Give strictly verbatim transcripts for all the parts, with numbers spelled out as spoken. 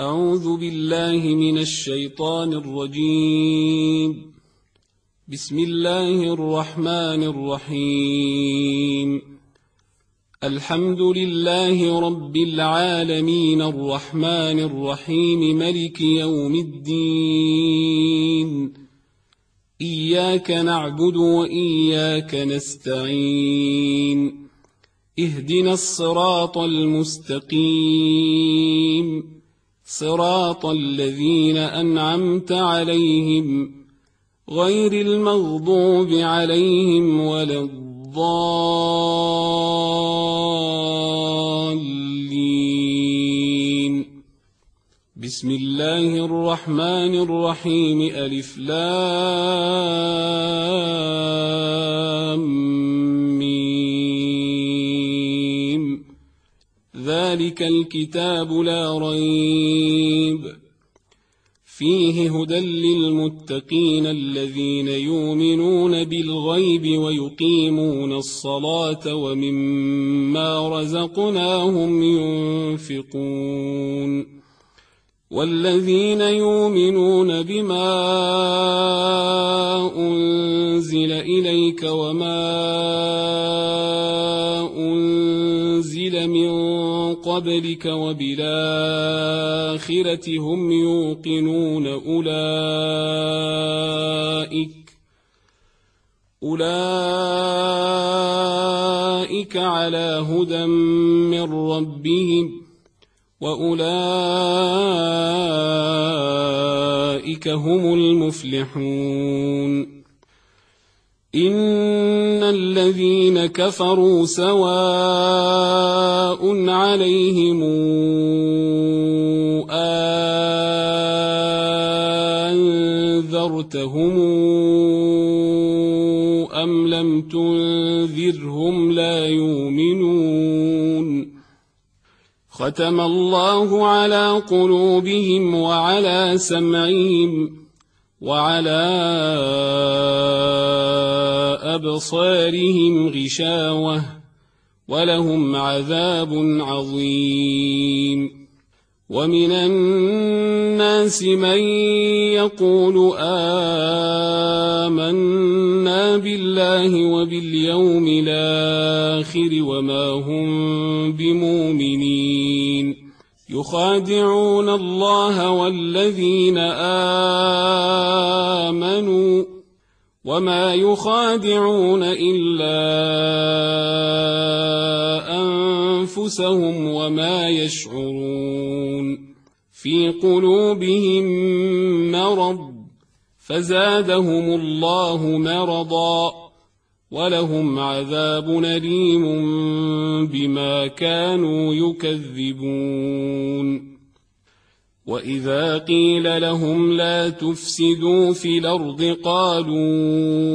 أعوذ بالله من الشيطان الرجيم. بسم الله الرحمن الرحيم. الحمد لله رب العالمين الرحمن الرحيم ملك يوم الدين. إياك نعبد وإياك نستعين. اهدنا الصراط المستقيم، صراط الذين أنعمت عليهم غير المغضوب عليهم ولا الضالين. بسم الله الرحمن الرحيم. ألف لام ميم. ذلك الكتاب لا ريب فيه هدى للمتقين الذين يؤمنون بالغيب ويقيمون الصلاة ومما رزقناهم ينفقون. والذين يؤمنون بما أنزل إليك وما أنزل من قبلك وبالآخرة هم يوقنون أولئك أولئك على هدى من ربهم وأولئك هم المفلحون. إن الذين كفروا سواء عليهم أنذرتهم أم لم تنذرهم لا يؤمنون. ختم الله على قلوبهم وعلى سمعهم وعلى أبصارهم غشاوة ولهم عذاب عظيم. ومن الناس من يقول آمنا بالله وباليوم الآخر وما هم بمؤمنين. يخادعون الله والذين آمنوا وما يخادعون إلا أنفسهم وما يشعرون. في قلوبهم مرض فزادهم الله مرضا ولهم عذاب أليم بما كانوا يكذبون. وإذا قيل لهم لا تفسدوا في الأرض قالوا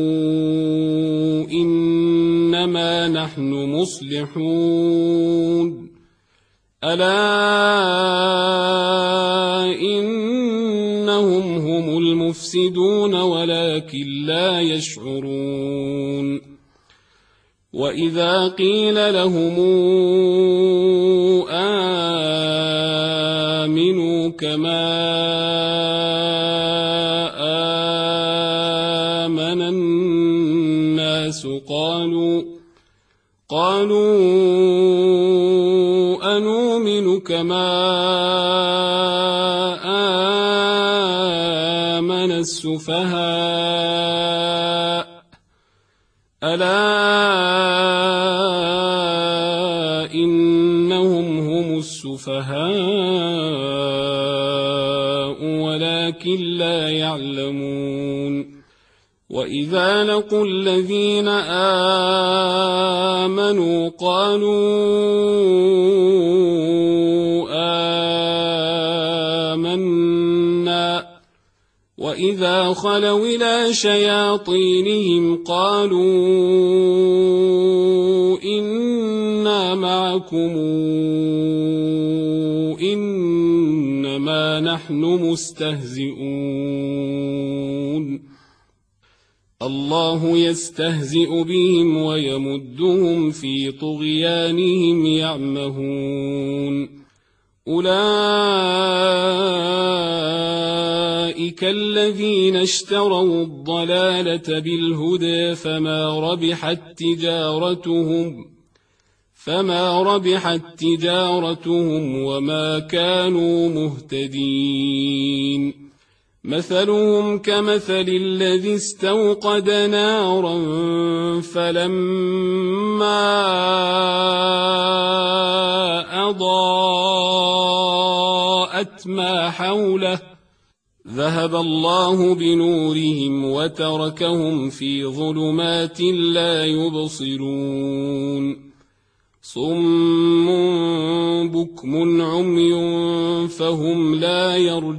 إنما نحن مصلحون. ألا إنهم هم المفسدون ولكن لا يشعرون. وإذا قيل لهم آمنوا كما آمن الناس قالوا قالوا أنؤمن كما آمن السفهاء. ألا إنهم هم السفهاء ولكن لا يعلمون. وإذا لقوا الذين آمنوا قالوا آمنا وإذا خلوا إلى شياطينهم قالوا إنا معكم إنما نحن مستهزئون. الله يستهزئ بهم ويمدهم في طغيانهم يعمهون. أولئك أولئك الذين اشتروا الضلالة بالهدى فما ربحت تجارتهم فما ربحت تجارتهم وما كانوا مهتدين مثلهم كمثل الذي استوقد نارا فلما أضاءت ما حوله ذهب الله بنورهم وتركهم في ظلمات لا يبصرون صم بكم عمي فهم لا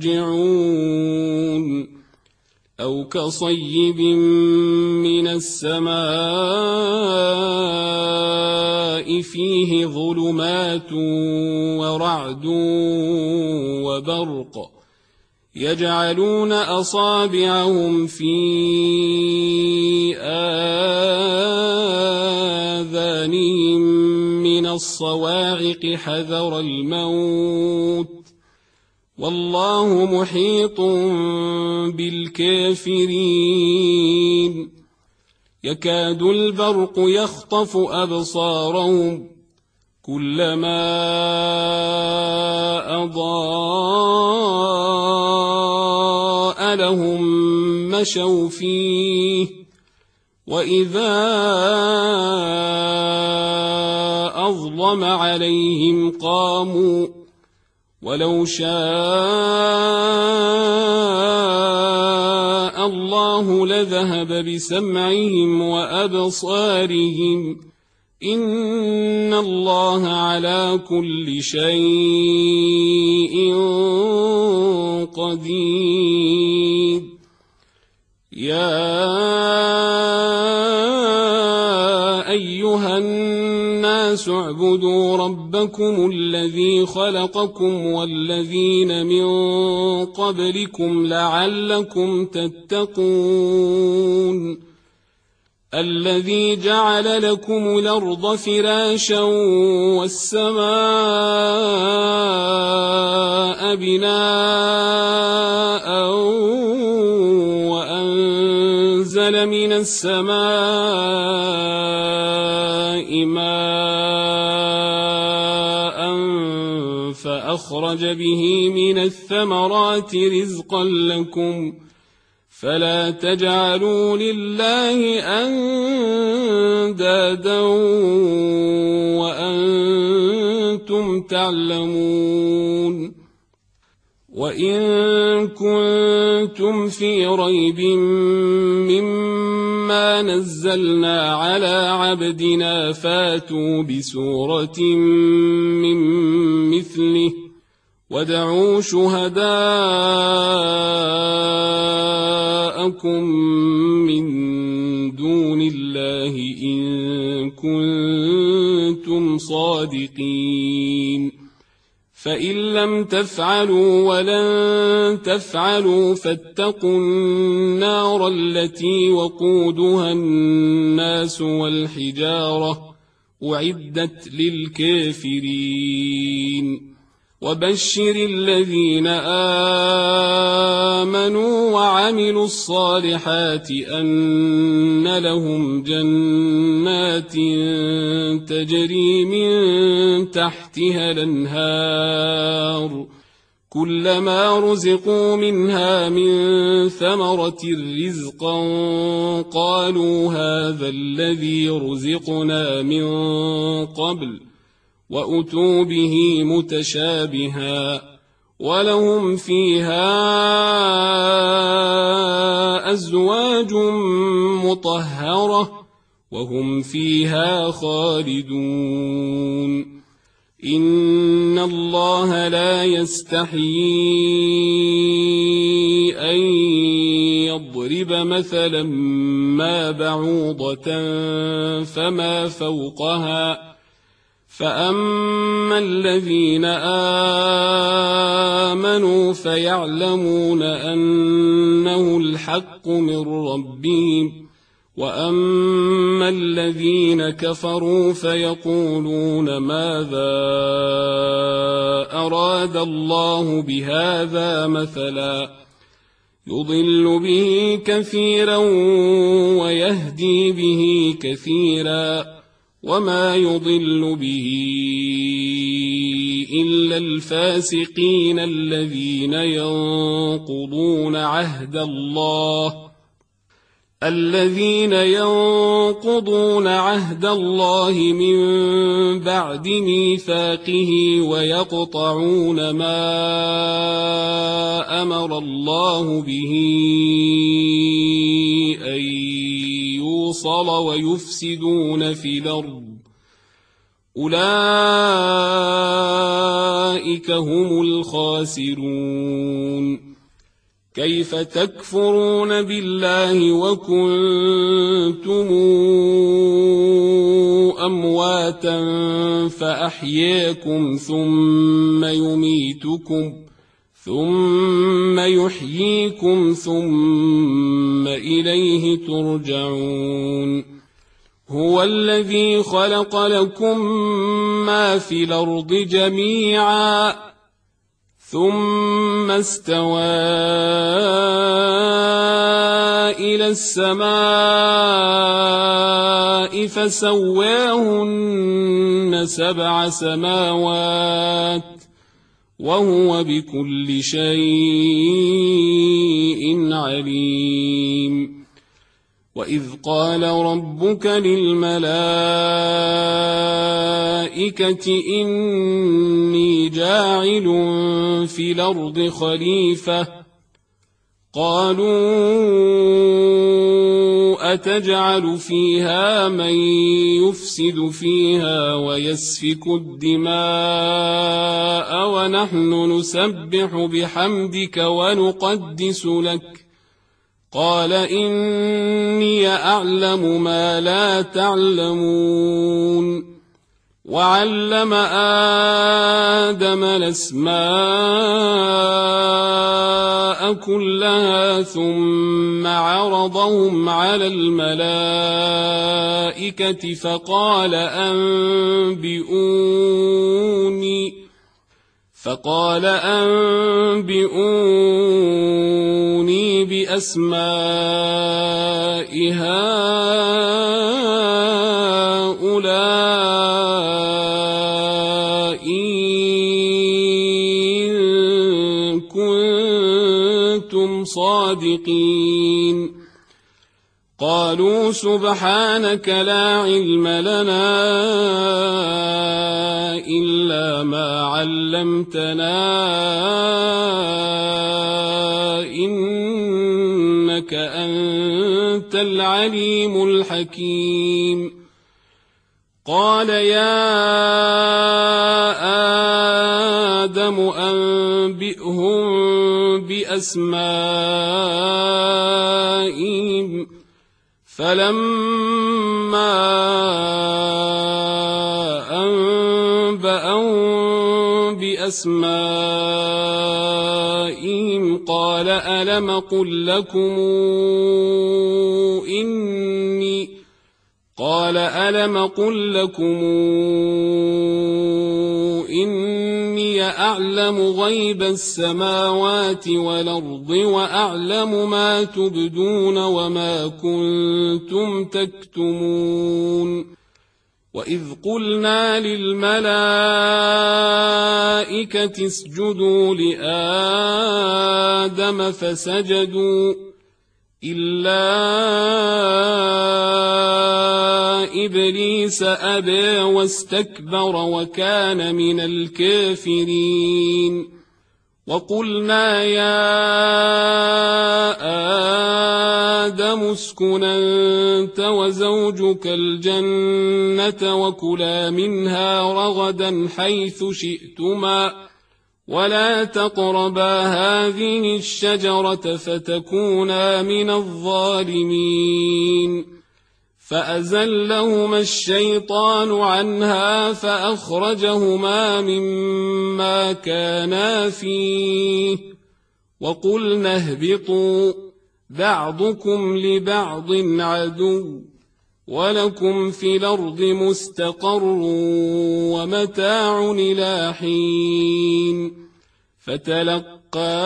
يرجعون أو كصيب من السماء فيه ظلمات ورعد وبرق يجعلون أصابعهم في آذانهم من الصواعق حذر الموت والله محيط بالكافرين يكاد البرق يخطف أبصارهم كلما أضاء لهم مشوا فيه وإذا أظلم عليهم قاموا ولو شاء الله لذهب بسمعهم وأبصارهم إن الله على كل شيء قدير يا أيها الناس اعبدوا ربكم الذي خلقكم والذين من قبلكم لعلكم تتقون الذي جعل لكم الأرض فراشا والسماء بناء وأنزل من السماء ماء فأخرج به من الثمرات رزقا لكم فلا تجعلوا لله أندادا وأنتم تعلمون وإن كنتم في ريب مما نزلنا على عبدنا فاتوا بسورة من مثله وادعوا شهداءكم من دون الله إن كنتم صادقين فإن لم تفعلوا ولن تفعلوا فاتقوا النار التي وقودها الناس والحجارة أعدت للكافرين وبشر الذين آمنوا وعملوا الصالحات أن لهم جنات تجري من تحتها الأنهار كلما رزقوا منها من ثمرة رزقا قالوا هذا الذي رزقنا من قبل وأتوا به متشابها ولهم فيها أزواج مطهرة وهم فيها خالدون إن الله لا يستحيي أن يضرب مثلا ما بعوضة فما فوقها فأما الذين آمنوا فيعلمون أنه الحق من ربهم وأما الذين كفروا فيقولون ماذا أراد الله بهذا مثلا يضل به كثيرا ويهدي به كثيرا وما يضل به إلا الفاسقين الذين ينقضون عهد الله الذين ينقضون عهد الله من بعد ميثاقه ويقطعون ما أمر الله به أن يوصل ويفسدون في الأرض أولئك هم الخاسرون. كيف تكفرون بالله وكنتم أمواتا فأحياكم ثم يميتكم ثم يحييكم ثم إليه ترجعون. هو الذي خلق لكم ما في الأرض جميعا ثم استوى إلى السماء فسواهن سبع سماوات وهو بكل شيء عليم. وإذ قال ربك للملائكة إني جاعل في الأرض خليفة قالوا أتجعل فيها من يفسد فيها ويسفك الدماء ونحن نسبح بحمدك ونقدس لك قال إني أعلم ما لا تعلمون. وعلم آدم الأسماء كلها ثم عرضهم على الملائكة فقال أنبئوني فقال أنبئوني بأسماء هؤلاء إن كنتم صادقين. قالوا سبحانك لا علم لنا إلا ما علمتنا إنك أنت العليم الحكيم. قال يا آدم أنبئهم بأسمائهم فلما أنبأهم بأسمائهم قال ألم قل لكم إني قال ألم قل لكم إني أعلم غيب السماوات والأرض وأعلم ما تبدون وما كنتم تكتمون. وإذ قلنا للملائكة اسجدوا لآدم فسجدوا إلا إبليس أبى واستكبر وكان من الكافرين. وقلنا يا آدم اسكن أنت وزوجك الجنة وكلا منها رغدا حيث شئتما ولا تقربا هذه الشجرة فتكونا من الظالمين. فأزلهما الشيطان عنها فأخرجهما مما كانا فيه وقلنا اهبطوا بعضكم لبعض عدو ولكم في الأرض مستقر ومتاع إلى حين. فتلقى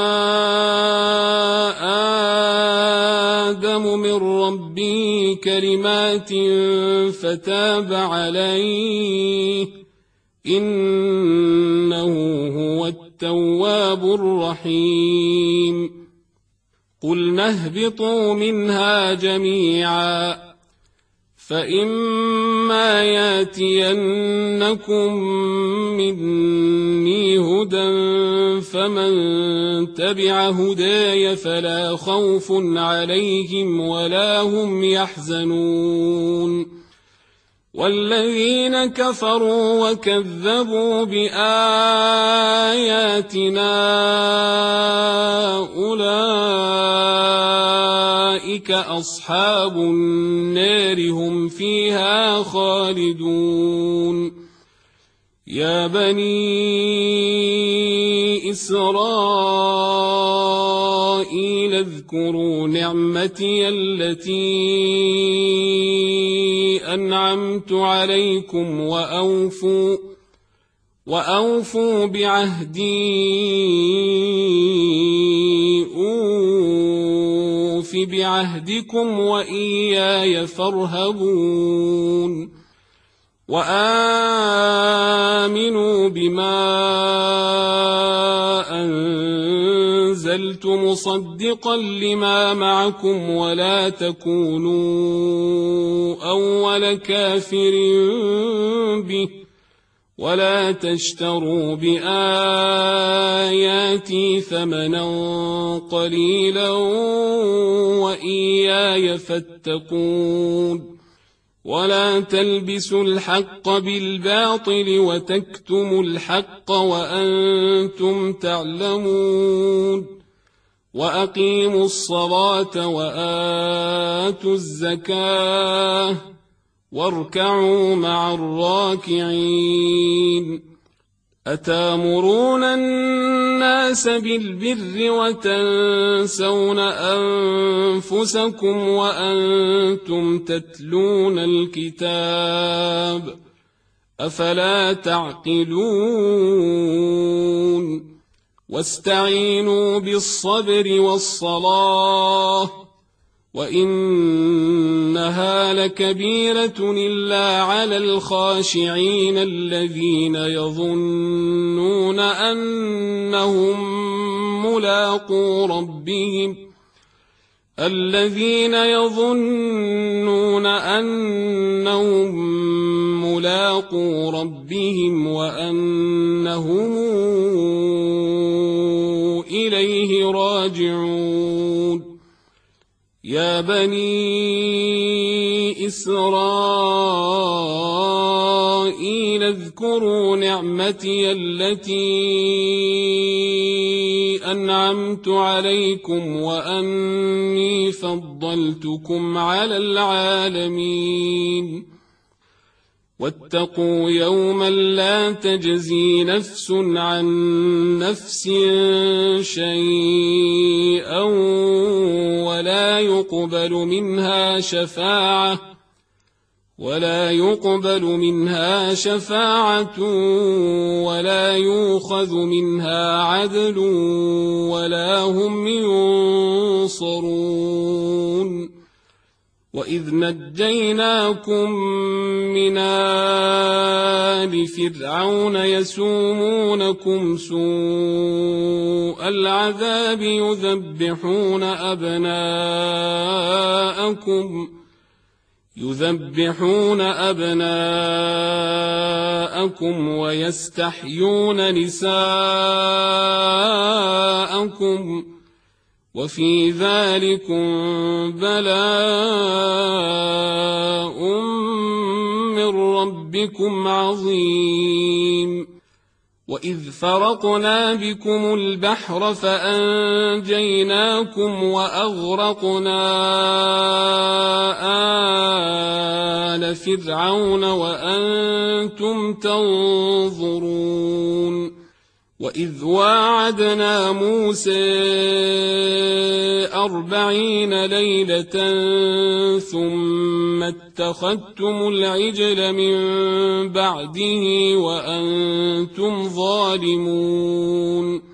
آدم من ربه كلمات فتاب عليه إنه هو التواب الرحيم قلنا اهبطوا منها جميعا فإما ياتينكم مني هدى فمن تبع هداي فلا خوف عليهم ولا هم يحزنون والذين كفروا وكذبوا بآياتنا أولئك أصحاب النار هم فيها خالدون يا بني إسرائيل اذكروا نعمتي التي أنعمت عليكم وأوفوا وأوفوا بعهدي أوف بعهدكم وإياي فارهبون وآمنوا بما أنزلت مصدقا لما معكم ولا تكونوا أول كافر به ولا تشتروا بآياتي ثمنا قليلا وإياي فاتقون ولا تلبسوا الحق بالباطل وتكتموا الحق وأنتم تعلمون وأقيموا الصلاة وآتوا الزكاة واركعوا مع الراكعين أتامرون الناس بالبر وتنسون أنفسكم وأنتم تتلون الكتاب أفلا تعقلون واستعينوا بالصبر والصلاة وإنها لكبيرة إلا على الخاشعين الذين يظنون أنهم ملاقو ربهم الذين يظنون أنهم ملاقو ربهم وأنهم إليه راجعون يا بني إسرائيل اذكروا نعمتي التي أنعمت عليكم وأني فضلتكم على العالمين واتقوا يوما لا تجزي نفس عن نفس شيئا ولا يقبل منها شفاعة ولا يقبل منها شفاعة ولا يؤخذ منها عدل ولا هم ينصرون وإذ نجيناكم من آل فرعون يسومونكم سوء العذاب يذبحون أبناءكم يذبحون أبناءكم ويستحيون نساءكم وفي ذلكم بلاء من ربكم عظيم وإذ فرقنا بكم البحر فأنجيناكم وأغرقنا آل فرعون وأنتم تنظرون وإذ واعدنا موسى أربعين ليلة ثم اتخذتم العجل من بعده وأنتم ظالمون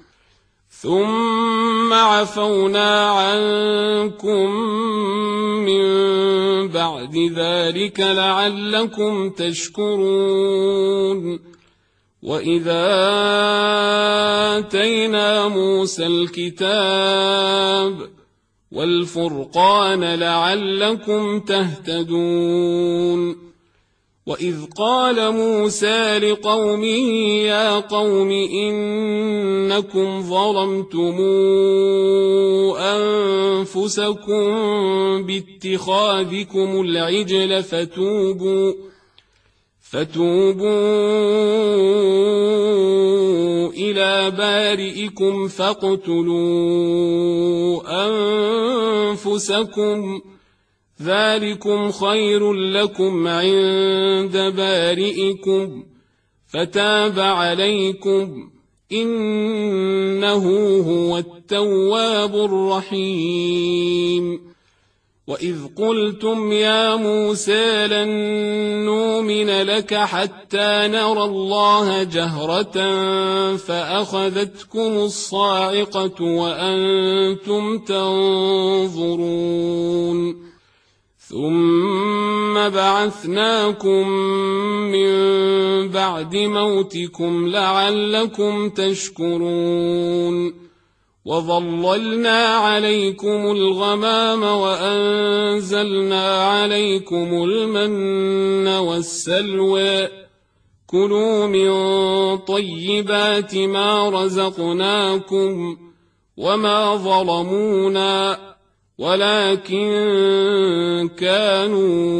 ثم عفونا عنكم من بعد ذلك لعلكم تشكرون وإذا آتينا موسى الكتاب والفرقان لعلكم تهتدون وإذ قال موسى لقومه يا قوم إنكم ظلمتم أنفسكم باتخاذكم العجل فتوبوا فتوبوا إلى بارئكم فاقتلوا أنفسكم ذلكم خير لكم عند بارئكم فتاب عليكم إنه هو التواب الرحيم وإذ قلتم يا موسى لن نؤمن لك حتى نرى الله جهرة فأخذتكم الصاعقة وأنتم تنظرون ثم بعثناكم من بعد موتكم لعلكم تشكرون وظللنا عليكم الغمام وأنزلنا عليكم المن والسلوى كلوا من طيبات ما رزقناكم وما ظلمونا ولكن كانوا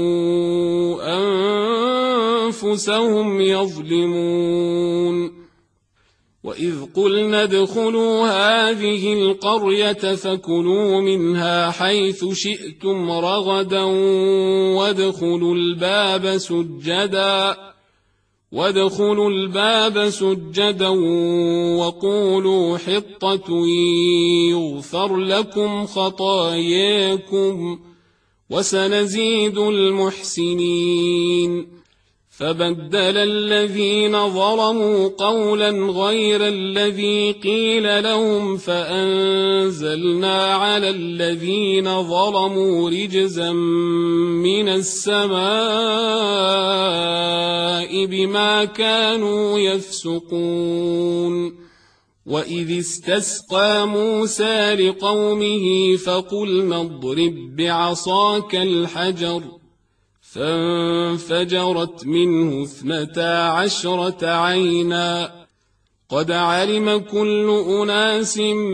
أنفسهم يظلمون وإذ قلنا ادخلوا هذه القرية فكلوا منها حيث شئتم رغدا وادخلوا الباب سجدا وادخلوا الباب سجدا وقولوا حطة يغفر لكم خطاياكم وسنزيد المحسنين فبدل الذين ظلموا قولا غير الذي قيل لهم فأنزلنا على الذين ظلموا رجزا من السماء بما كانوا يفسقون وإذ استسقى موسى لقومه فقلنا اضرب بعصاك الحجر فانفجرت منه اثنتا عشرة عينا قد علم كل أناس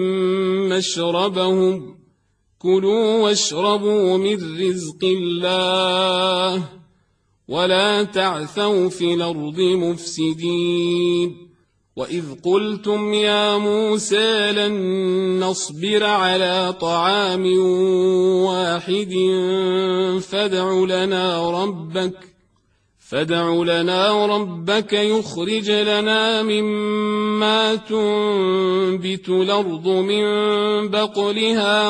مشربهم كلوا واشربوا من رزق الله ولا تعثوا في الأرض مفسدين وإذ قلتم يا موسى لن نصبر على طعام واحد فادع لنا ربك فادع لنا ربك يخرج لنا مما تنبت الأرض من بقلها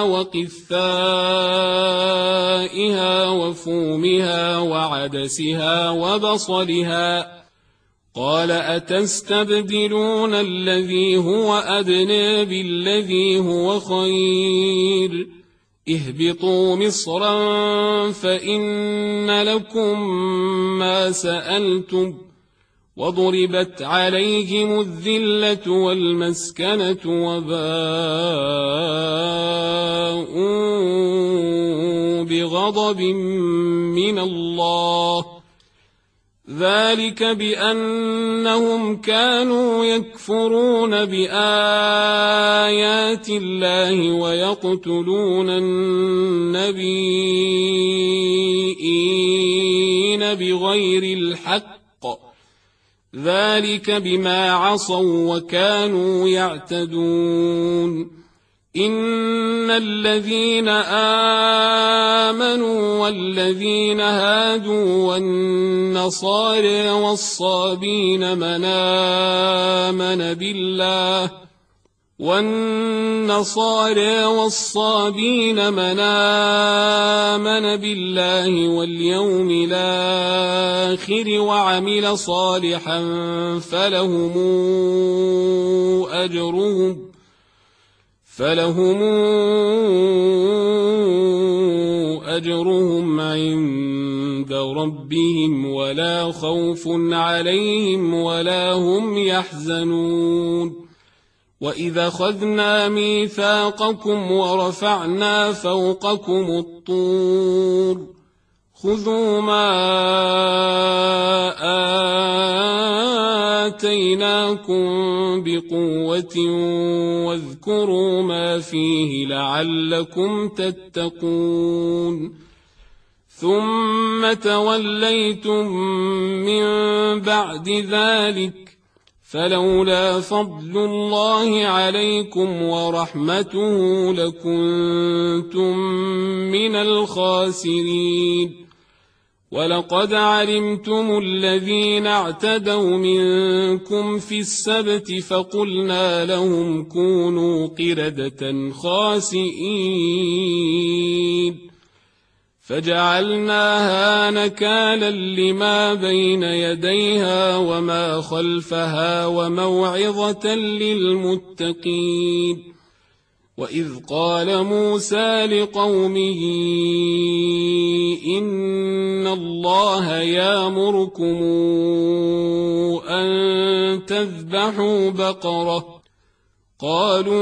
وقثائها وفومها وعدسها وبصلها قال أتستبدلون الذي هو أدنى بالذي هو خير اهبطوا مصرا فإن لكم ما سألتم وضربت عليهم الذلة والمسكنة وباءوا بغضب من الله ذلك بأنهم كانوا يكفرون بآيات الله ويقتلون النبيين بغير الحق ذلك بما عصوا وكانوا يعتدون إن الذين آمنوا والذين هادوا والنصارى والصابين من آمن بالله والنصارى والصابين من آمن بالله واليوم الآخر وعمل صالحا فلهم أجرهم فلهم أجرهم عند ربهم ولا خوف عليهم ولا هم يحزنون وإذا أخذنا ميثاقكم ورفعنا فوقكم الطور خذوا ما آتيناكم بقوة واذكروا ما فيه لعلكم تتقون ثم توليتم من بعد ذلك فلولا فضل الله عليكم ورحمته لكنتم من الخاسرين ولقد علمتم الذين اعتدوا منكم في السبت فقلنا لهم كونوا قردة خاسئين فجعلناها نكالا لما بين يديها وما خلفها وموعظة للمتقين وإذ قال موسى لقومه إن الله يأمركم أن تذبحوا بقرة قالوا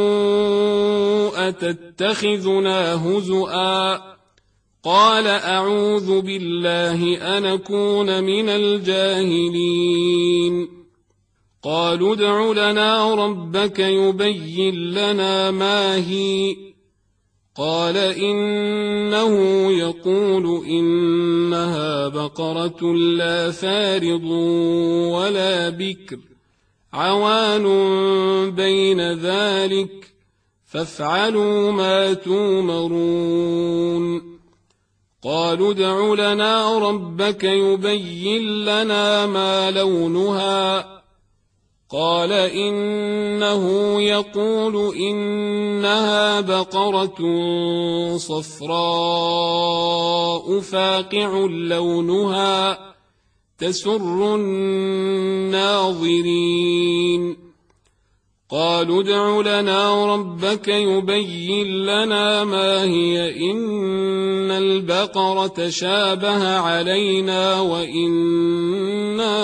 أتتخذنا هزؤا قال أعوذ بالله أن أكون من الجاهلين قالوا ادع لنا ربك يبين لنا ما هي قال إنه يقول إنها بقرة لا فارض ولا بكر عوان بين ذلك فافعلوا ما تومرون قالوا ادع لنا ربك يبين لنا ما لونها قال إنه يقول إنها بقرة صفراء فاقع لونها تسر الناظرين قالوا ادع لنا ربك يبين لنا ما هي إن البقرة شابه علينا وإنا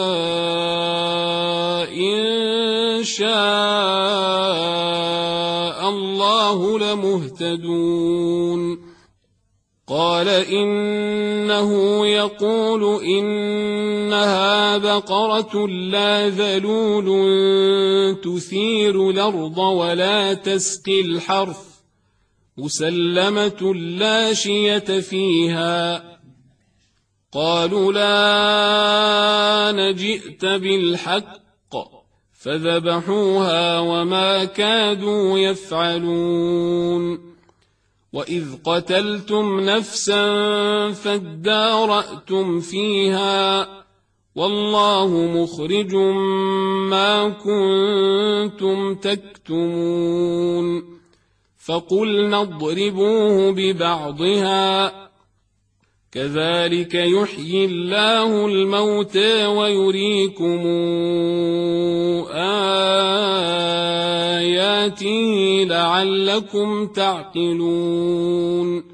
إن شاء الله لمهتدون قال إنه يقول إنها بقرة لا ذلول تثير الأرض ولا تسقي الحرث مسلمة لا شية فيها قالوا لا نجئت بالحق فذبحوها وما كادوا يفعلون وإذ قتلتم نفسا فادارأتم فيها والله مخرج ما كنتم تكتمون فقلنا اضربوه ببعضها كذلك يحيي الله الموتى ويريكم آياته لعلكم تعقلون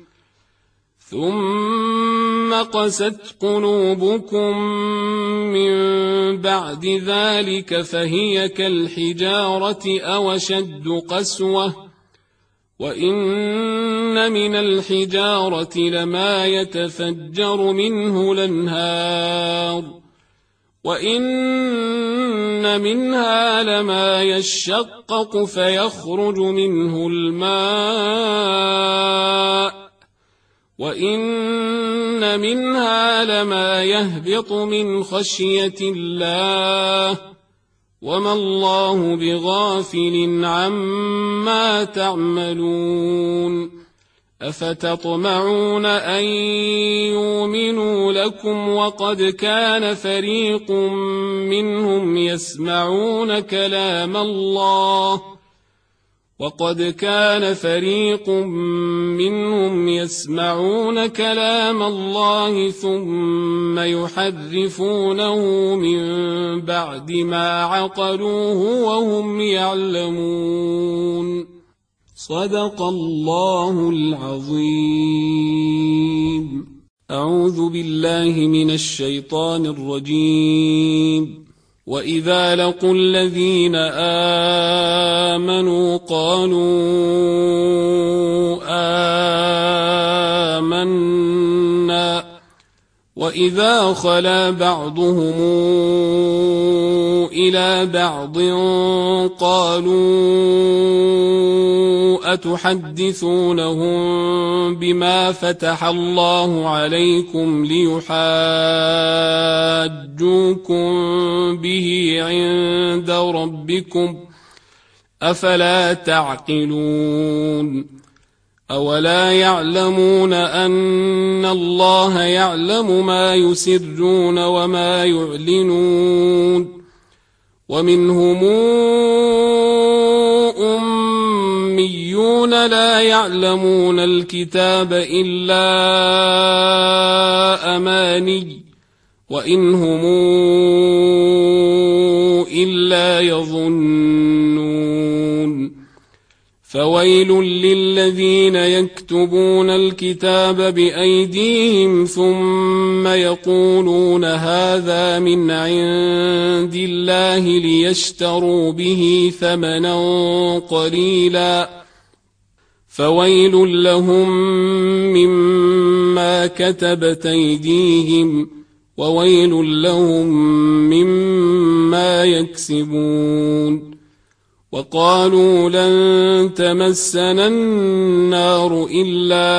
ثم قست قلوبكم من بعد ذلك فهي كالحجارة أو أشد قسوة وإن من الحجارة لما يتفجر منه الأنهار وإن منها لما يشقق فيخرج منه الماء وإن منها لما يهبط من خشية الله وما الله بغافل عما تعملون أفتطمعون أن يؤمنوا لكم وقد كان فريق منهم يسمعون كلام الله وقد كان فريق منهم يسمعون كلام الله ثم يحرفونه من بعد ما عقلوه وهم يعلمون. صدق الله العظيم. أعوذ بالله من الشيطان الرجيم. وإذا لقوا الذين آمنوا قالوا آمنا وإذا خلا بعضهم إلى بعض قالوا أتحدثونهم بما فتح الله عليكم ليحاجوكم به عند ربكم أفلا تعقلون. أولا يعلمون أن الله يعلم ما يسرون وما يعلنون. ومنهم أميون لا يعلمون الكتاب إلا أماني وإن هم إلا يظنون. فويل للذين يكتبون الكتاب بأيديهم ثم يقولون هذا من عند الله ليشتروا به ثمنا قليلا فويل لهم مما كتبت أيديهم وويل لهم مما يكسبون. وقالوا لن تمسنا النار إلا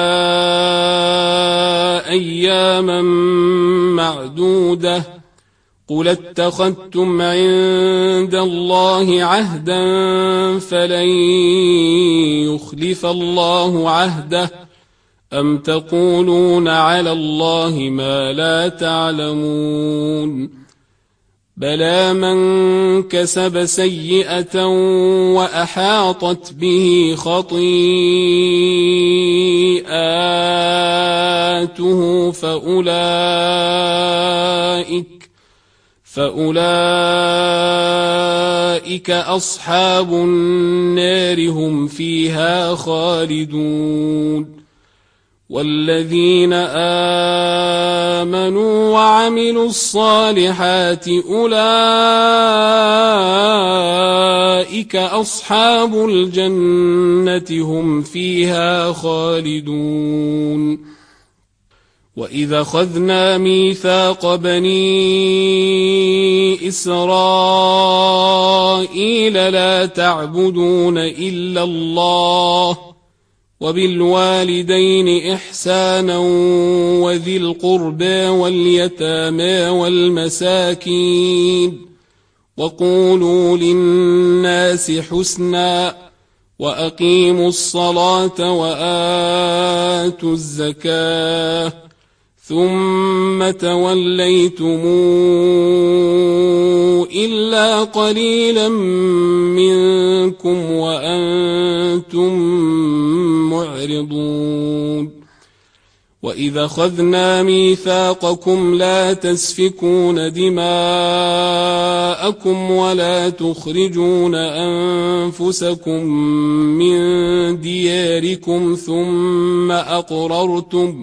أياما معدودة قل اتخذتم عند الله عهدا فلن يخلف الله عهده أم تقولون على الله ما لا تعلمون. بلى من كسب سيئة وأحاطت به خطيئاته فأولئك فأولئك أصحاب النار هم فيها خالدون. والذين آمنوا وعملوا الصالحات أولئك أصحاب الجنة هم فيها خالدون. وإذا أخذنا ميثاق بني إسرائيل لا تعبدون إلا الله وبالوالدين إحسانا وذي القربى واليتامى والمساكين وقولوا للناس حسنا وأقيموا الصلاة وآتوا الزكاة ثم توليتم إلا قليلا منكم وأنتم معرضون. وإذا أخذنا ميثاقكم لا تسفكون دماءكم ولا تخرجون أنفسكم من دياركم ثم أقررتم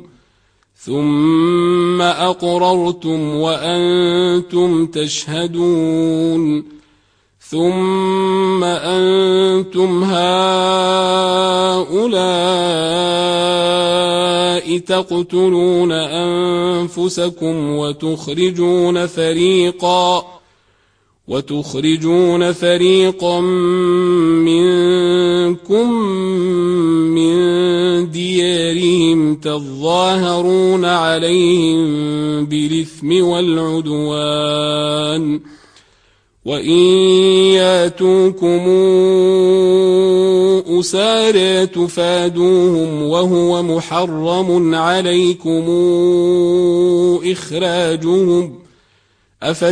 ثم أقررتم وأنتم تشهدون. ثم أنتم هؤلاء تقتلون أنفسكم وتخرجون فريقا وتخرجون فريقا منكم من ديارهم تظاهرون عليهم بالإثم والعدوان وإن ياتوكم أسارى تفادوهم وهو محرم عليكم إخراجهم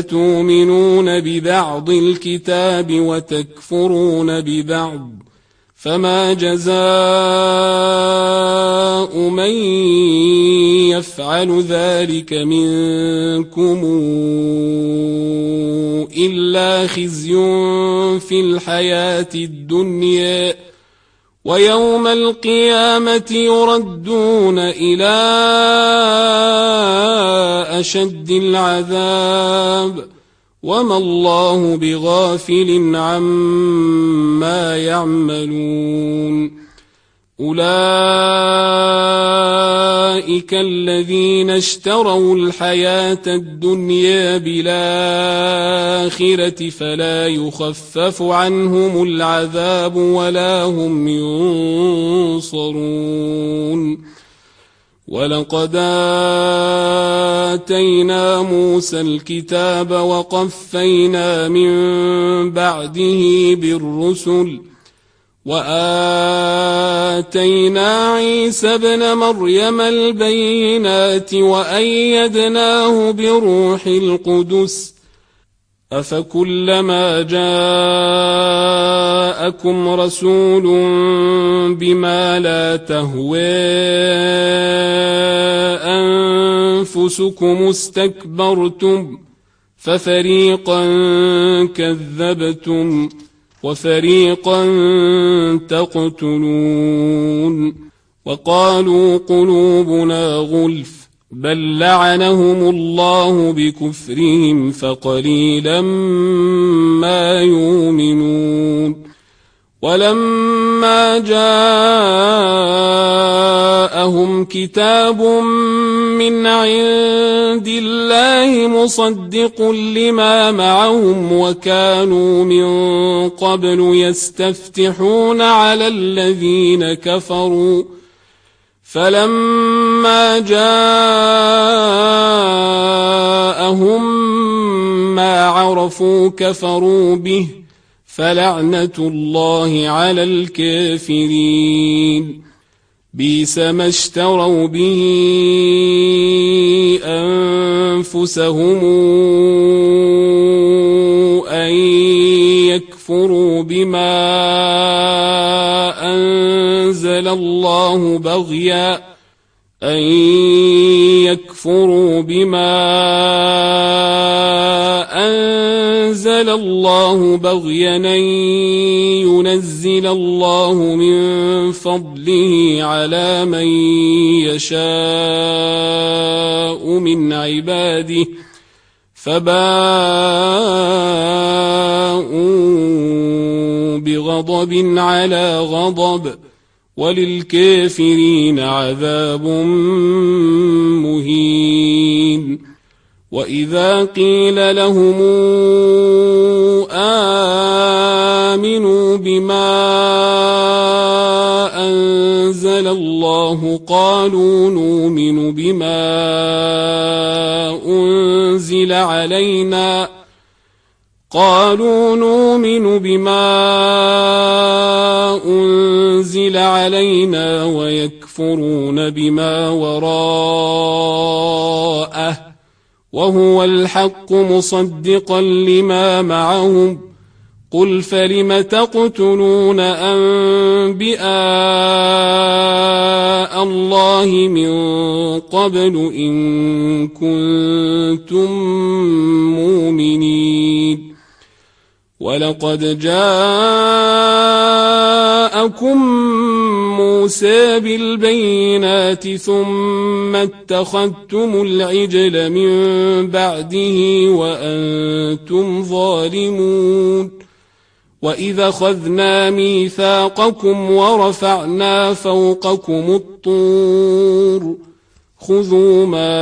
أفتؤمنون ببعض الكتاب وتكفرون ببعض فما جزاء من يفعل ذلك منكم إلا خزي في الحياة الدنيا ويوم القيامة يردون إلى أشد العذاب وما الله بغافل عما يعملون أولئك الذين اشتروا الحياة الدنيا بالآخرة فلا يخفف عنهم العذاب ولا هم ينصرون ولقد آتينا موسى الكتاب وقفينا من بعده بالرسل وآتينا عيسى ابن مريم البينات وأيدناه بروح القدس أفكلما جاءكم رسول بما لا تهوى أنفسكم استكبرتم ففريقا كذبتم وفريقا تقتلون وقالوا قلوبنا غلف بل لعنهم الله بكفرهم فقليلا ما يؤمنون ولما جاءهم كتاب من عند الله مصدق لما معهم وكانوا من قبل يستفتحون على الذين كفروا فلما جاءهم ما عرفوا كفروا به فلعنة الله على الكافرين بئس ما اشتروا به أنفسهم أن يكفروا بما أنزل الله بغيا أن يكفروا بما أنزل الله بغيا أن ينزل الله من فضله على من يشاء من عباده فباءوا بغضب على غضب وللكافرين عذاب مهين وإذا قيل لهم آمنوا بما أنزل الله قالوا نؤمن بما أنزل علينا قالوا نؤمن بما أنزل علينا ويكفرون بما وراءه وهو الحق مصدقا لما معهم قل فلم تقتلون أنبياء الله من قبل إن كنتم مؤمنين ولقد جاءكم موسى بالبينات ثم اتخذتم العجل من بعده وأنتم ظالمون وإذا أخذنا ميثاقكم ورفعنا فوقكم الطور خذوا ما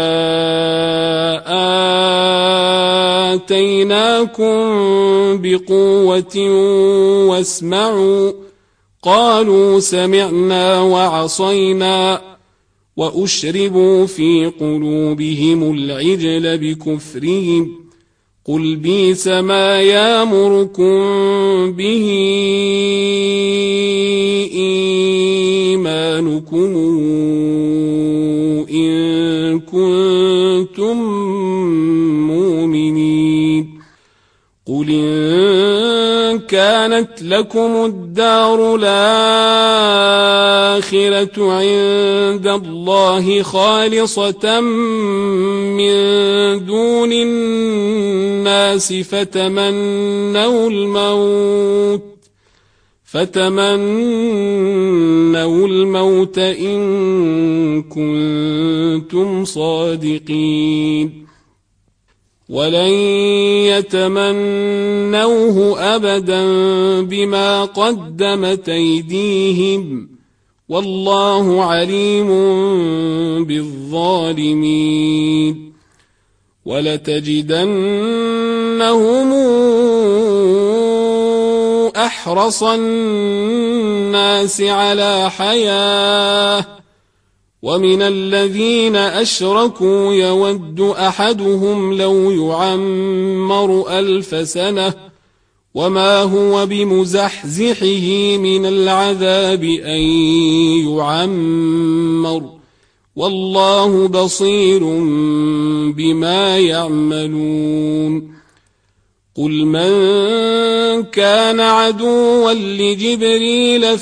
آتيناكم بقوة واسمعوا قالوا سمعنا وعصينا وأشربوا في قلوبهم العجل بكفرهم قل بئس ما يأمركم به إيمانكم إن كنتم مؤمنين قل إن كانت لكم الدار الآخرة عند الله خالصة من دون الناس فتمنوا الموت فتمنوا الموت إن كنتم صادقين ولن يتمنوه أبدا بما قدمت أيديهم والله عليم بالظالمين ولتجدنهم أحرص الناس على حياة ومن الذين أشركوا يود أحدهم لو يعمر ألف سنة وما هو بمزحزحه من العذاب أن يعمر والله بصير بما يعملون قل من كان عدوا لجبريل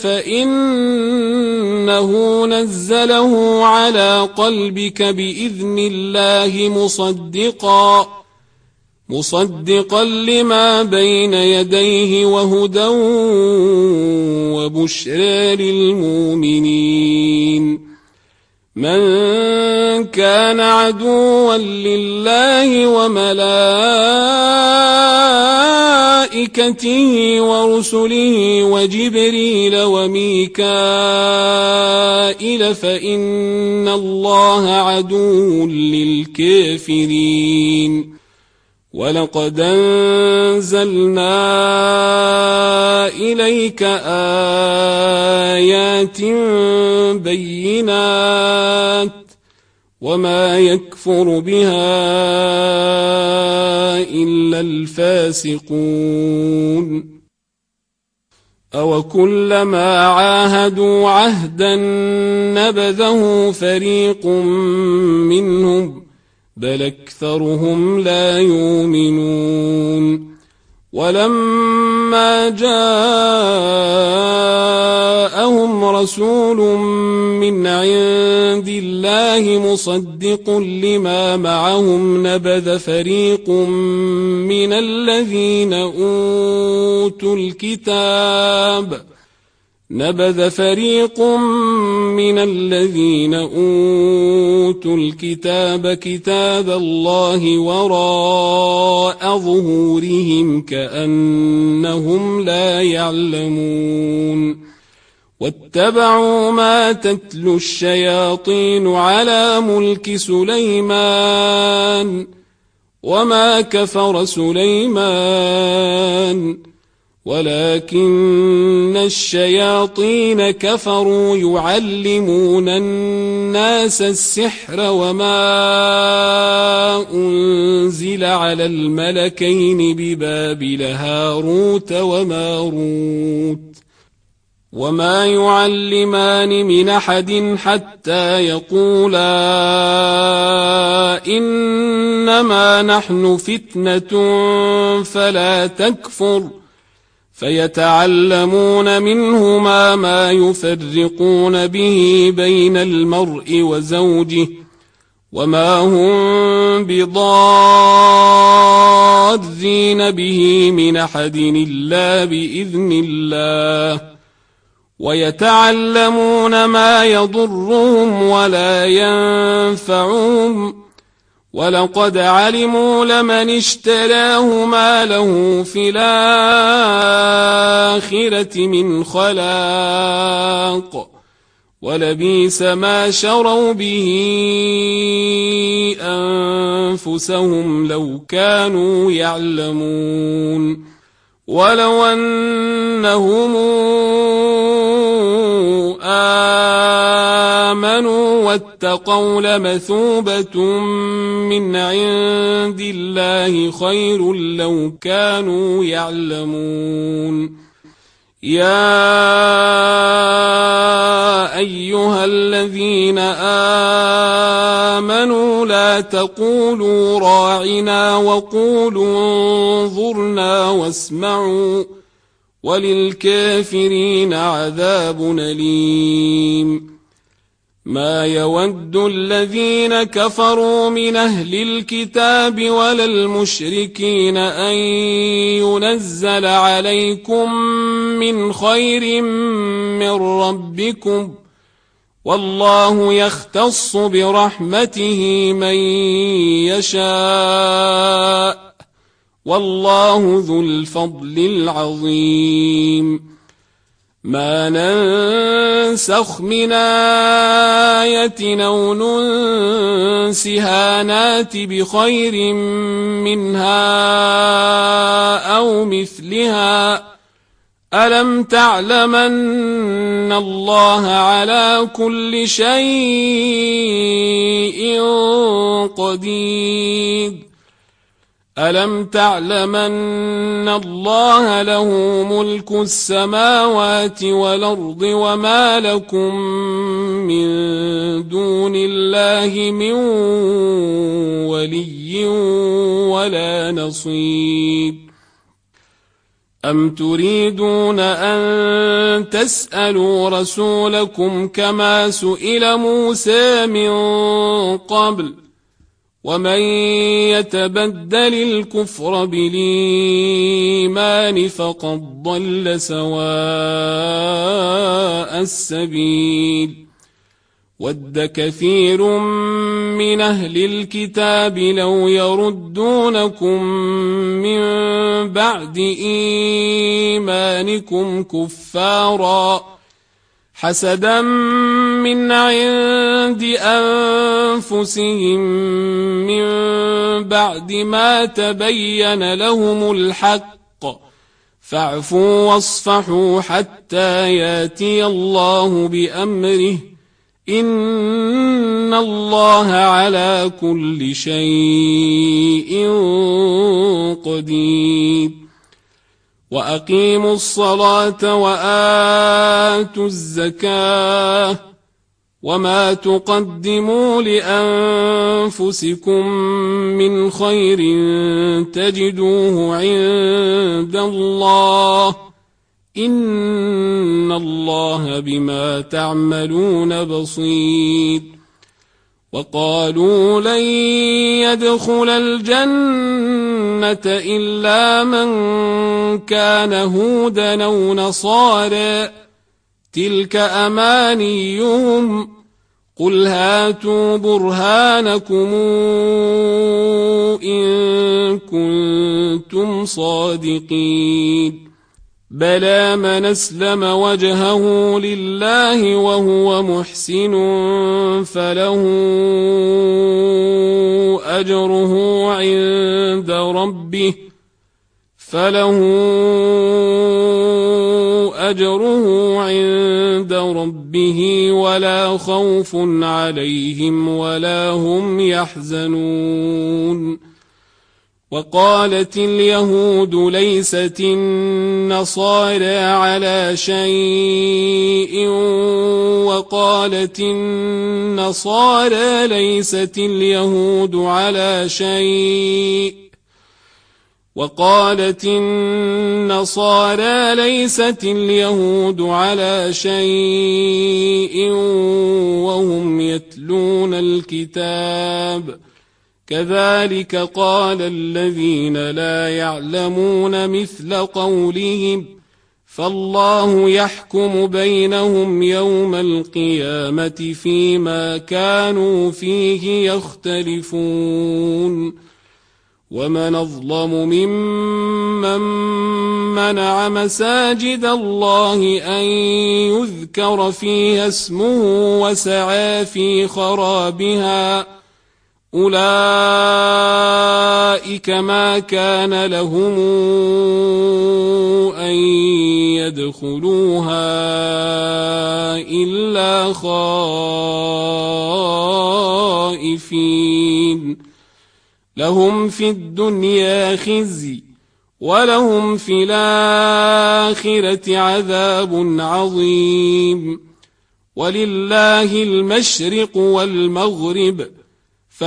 فإنه نزله على قلبك بإذن الله مصدقا مصدقا لما بين يديه وهدى وبشرى للمؤمنين من كان عدوا لله وملائكته ورسله وجبريل وميكائيل فإن الله عدو للكافرين ولقد أنزلنا إليك آيات بينات وما يكفر بها إلا الفاسقون أوكلما عاهدوا عهدا نبذه فريق منهم بل أكثرهم لا يؤمنون ولما جاءهم رسول من عند الله مصدق لما معهم نبذ فريق من الذين أوتوا الكتاب نبذ فريق من الذين أوتوا الكتاب كتاب الله وراء ظهورهم كأنهم لا يعلمون واتبعوا ما تتلو الشياطين على ملك سليمان وما كفر سليمان ولكن الشياطين كفروا يعلمون الناس السحر وما أنزل على الملكين ببابل هاروت وماروت وما يعلمان من أحد حتى يقولا إنما نحن فتنة فلا تكفر فيتعلمون منهما ما يفرقون به بين المرء وزوجه وما هم بضارين به من أحد إلا بإذن الله ويتعلمون ما يضرهم ولا ينفعهم ولقد علموا لمن اشتراه ما له في الآخرة من خلاق ولبئس ما شروا به أنفسهم لو كانوا يعلمون ولو أنهم آمنوا واتقوا لمثوبة من عند الله خير لو كانوا يعلمون يا أيها الذين آمنوا لا تقولوا راعنا وقولوا انظرنا واسمعوا وللكافرين عذاب أليم. ما يود الذين كفروا من أهل الكتاب ولا المشركين أن ينزل عليكم من خير من ربكم، والله يختص برحمته من يشاء، والله ذو الفضل العظيم. ما ننسخ من آية أو ننسها نات بخير منها أو مثلها. ألم تعلم أن الله على كل شيء قدير؟ ألم تعلم أن الله له ملك السماوات والأرض وما لكم من دون الله من ولي ولا نصير؟ أم تريدون أن تسألوا رسولكم كما سئل موسى من قبل؟ ومن يتبدل الكفر بالإيمان فقد ضل سواء السبيل. ود كثير من أهل الكتاب لو يردونكم من بعد إيمانكم كفارا حسدا من عند أنفسهم من بعد ما تبين لهم الحق، فاعفوا واصفحوا حتى ياتي الله بأمره، إن الله على كل شيء قدير. وأقيموا الصلاة وآتوا الزكاة، وما تقدموا لأنفسكم من خير تجدوه عند الله، إن الله بما تعملون بصير. وقالوا لن يدخل الجنة إلا من كان هودا أو نصارى، تلك أمانيهم، قل هاتوا برهانكم إن كنتم صادقين. بلى من أسلم وجهه لله وهو محسن فله أجره عند ربه فله أجره عند ربه ولا خوف عليهم ولا هم يحزنون. وقالت اليهود ليست النصارى على شيء، وقالت النصارى ليست اليهود على شيء، وقالت النصارى ليست اليهود على شيء وهم يتلون الكتاب، كذلك قال الذين لا يعلمون مثل قولهم، فالله يحكم بينهم يوم القيامة فيما كانوا فيه يختلفون. ومن أظلم ممن منع مساجد الله أن يذكر فيها اسمه وسعى في خرابها، أولئك ما كان لهم أن يدخلوها إلا خائفين، لهم في الدنيا خزي ولهم في الآخرة عذاب عظيم. ولله المشرق والمغرب،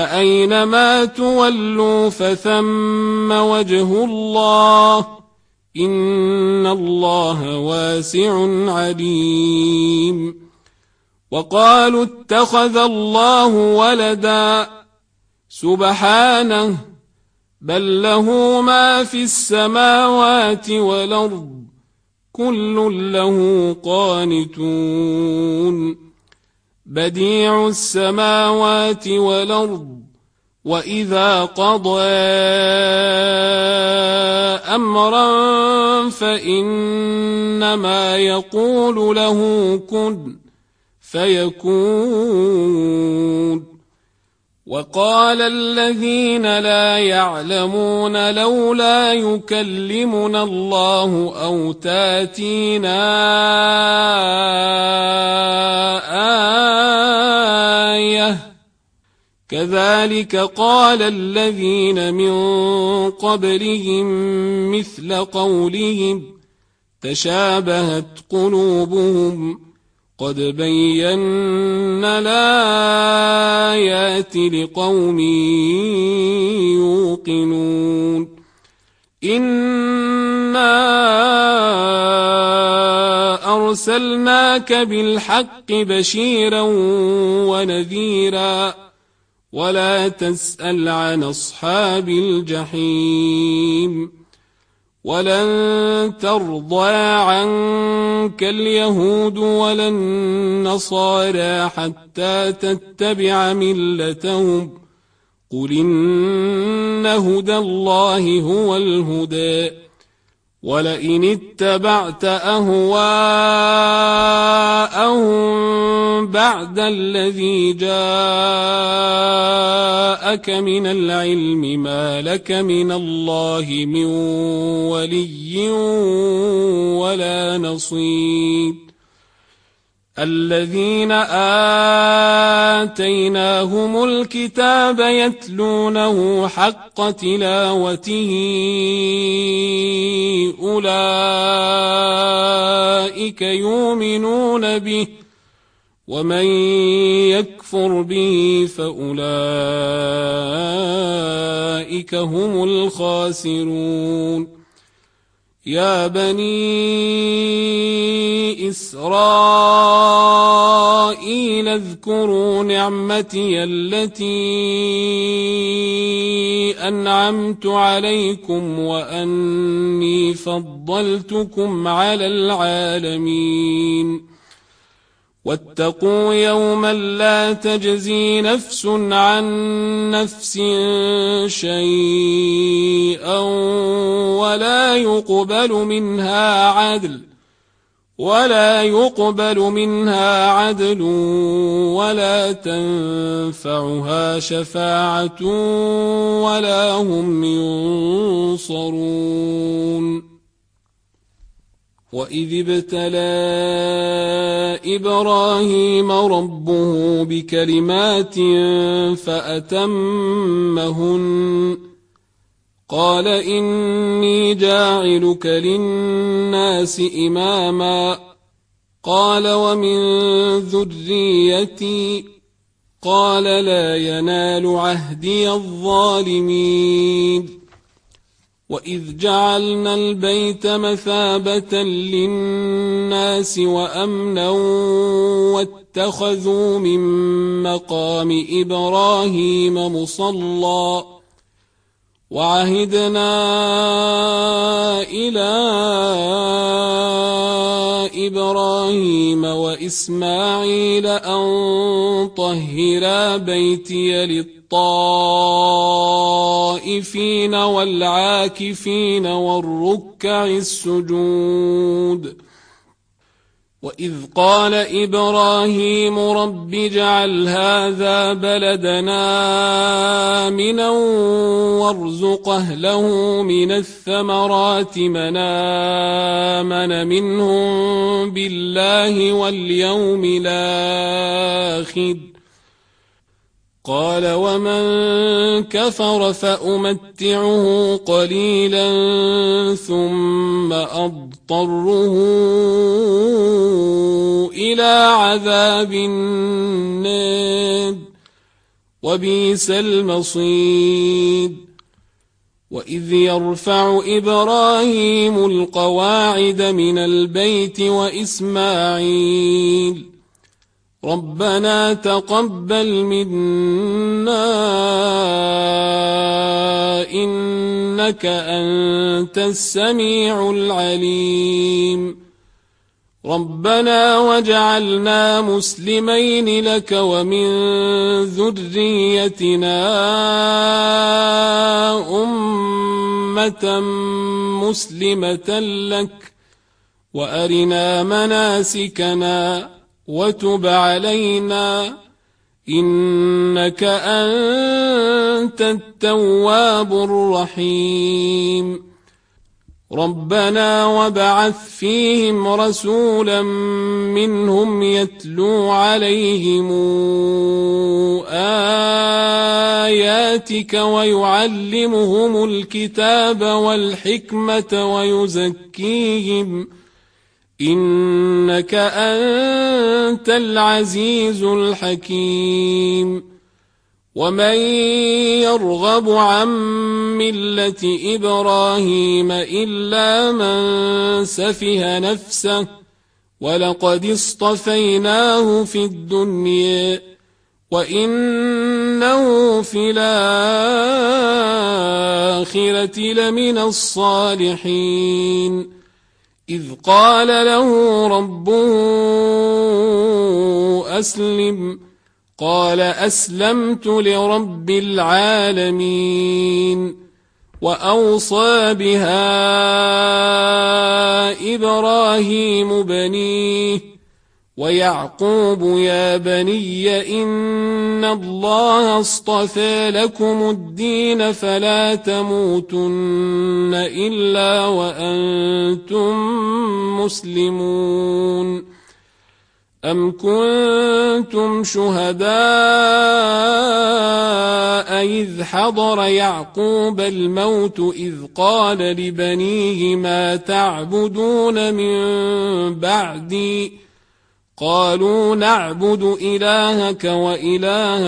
فأينما تولوا فثم وجه الله، إن الله واسع عليم. وقالوا اتخذ الله ولدا سبحانه بل له ما في السماوات والأرض كل له قانتون. بديع السماوات والأرض وإذا قضى أمرا فإنما يقول له كن فيكون. وقال الذين لا يعلمون لولا يكلمنا الله أو تاتينا آية كذلك قال الذين من قبلهم مثل قولهم تشابهت قلوبهم قد بينا الآيات لقوم يوقنون. إنا أرسلناك بالحق بشيرا ونذيرا ولا تسأل عن أصحاب الجحيم. ولن ترضى عنك اليهود ولا النصارى حتى تتبع ملتهم قل إن هدى الله هو الهدى ولئن اتبعت أهواءهم بعد الذي جاءك من العلم ما لك من الله من ولي ولا نصير. الذين آتيناهم الكتاب يتلونه حق تلاوته أولئك يؤمنون به ومن يكفر به فأولئك هم الخاسرون. يا بني إسرائيل اذكروا نعمتي التي أنعمت عليكم وأني فضلتكم على العالمين. واتقوا يوما لا تجزي نفس عن نفس شيئا ولا يقبل منها عدل ولا يقبل منها عدل ولا تنفعها شفاعة ولا هم ينصرون. وإذ ابتلى إبراهيم ربه بكلمات فأتمهن قال إني جاعلك للناس إماما قال ومن ذريتي قال لا ينال عهدي الظالمين. وإذ جعلنا البيت مثابة للناس وأمنا واتخذوا من مقام إبراهيم مصلى وعهدنا إلى إبراهيم وإسماعيل أن طهرا بيتي للطائفين والعاكفين والركع السجود. وإذ قال إبراهيم رب اجعل هذا بلدنا آمنا وارزق أهله من الثمرات من آمن منهم بالله واليوم الآخر قال ومن كفر فأمتعه قليلا ثم أضطره إلى عذاب النار وبئس المصير. وإذ يرفع إبراهيم القواعد من البيت وإسماعيل ربنا تقبل منا إنك أنت السميع العليم ربنا واجعلنا مسلمين لك ومن ذريتنا أمة مسلمة لك وأرنا مناسكنا وتب علينا إنك أنت التواب الرحيم ربنا وابعث فيهم رسولا منهم يتلو عليهم آياتك ويعلمهم الكتاب والحكمة ويزكيهم إنك أنت العزيز الحكيم ومن يرغب عن ملة إبراهيم إلا من سفه نفسه ولقد اصطفيناه في الدنيا وإنه في الآخرة لمن الصالحين إذ قال له ربه أسلم قال أسلمت لرب العالمين وأوصى بها إبراهيم بنيه ويعقوب يا بني إن الله اصطفى لكم الدين فلا تموتن إلا وأنتم مسلمون أم كنتم شهداء إذ حضر يعقوب الموت إذ قال لبنيه ما تعبدون من بعدي قالوا نعبد إلهك وإله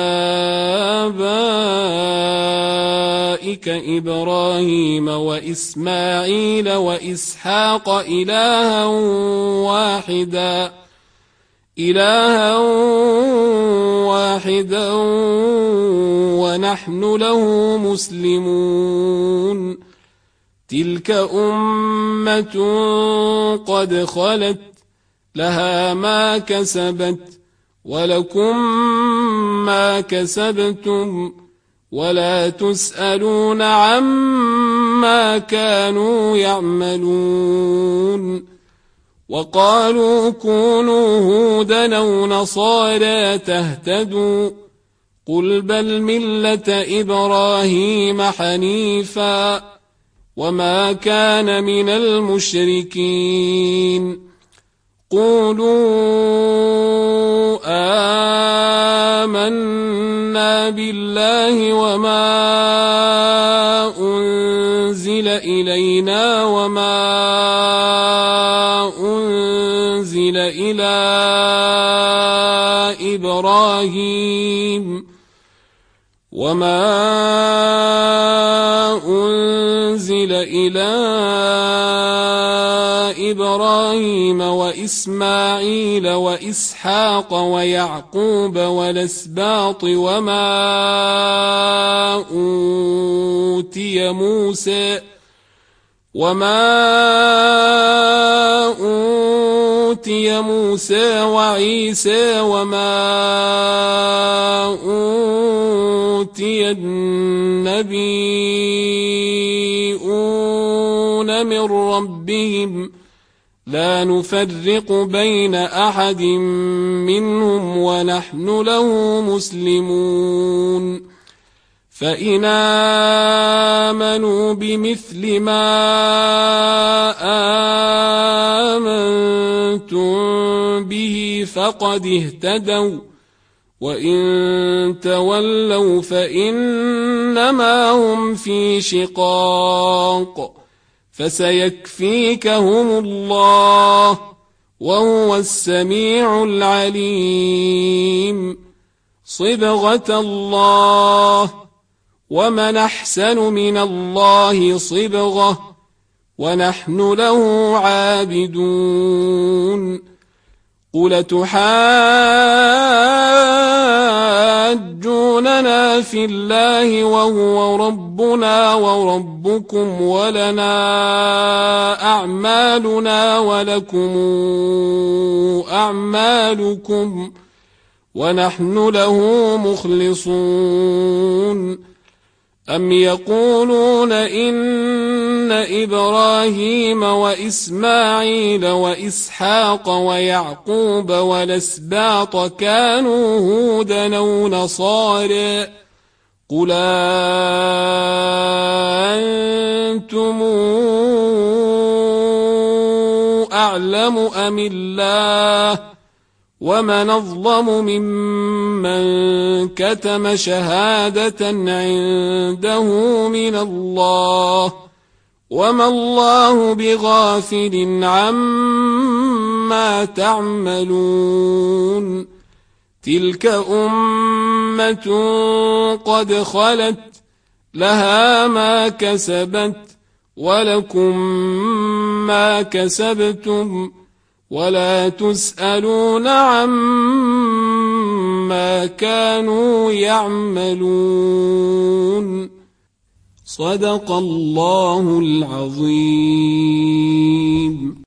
آبائك إبراهيم وإسماعيل وإسحاق إلها واحدا إلها واحدا ونحن له مسلمون تلك أمة قد خلت لها ما كسبت ولكم ما كسبتم ولا تسألون عما كانوا يعملون وقالوا كونوا هودا أو نصارى تهتدوا قل بل ملة إبراهيم حنيفا وما كان من المشركين قولوا آمنا بالله وما أنزل إلينا وما أنزل إلى إبراهيم وما أنزل إلى إبراهيم وإسماعيل وإسحاق ويعقوب والأسباط وما أوتي موسى وما أوتي موسى وعيسى وما أوتي النبيون من ربهم لا نفرق بين أحد منهم ونحن له مسلمون فإن آمنوا بمثل ما آمنتم به فقد اهتدوا وإن تولوا فإنما هم في شقاق فسيكفيكهم الله وهو السميع العليم صبغة الله ومن أحسن من الله صبغة ونحن له عابدون قل تحاجوننا في الله وهو ربنا وربكم ولنا أعمالنا ولكم أعمالكم ونحن له مخلصون أم يقولون إن إبراهيم وإسماعيل وإسحاق ويعقوب والأسباط كانوا هودا أو نصارى قل أنتم أعلم أم الله ومن أظلم ممن كتم شهادة عنده من الله وما الله بغافل عما تعملون تلك أمة قد خلت لها ما كسبت ولكم ما كسبتم ولا تسألون عما كانوا يعملون صدق الله العظيم.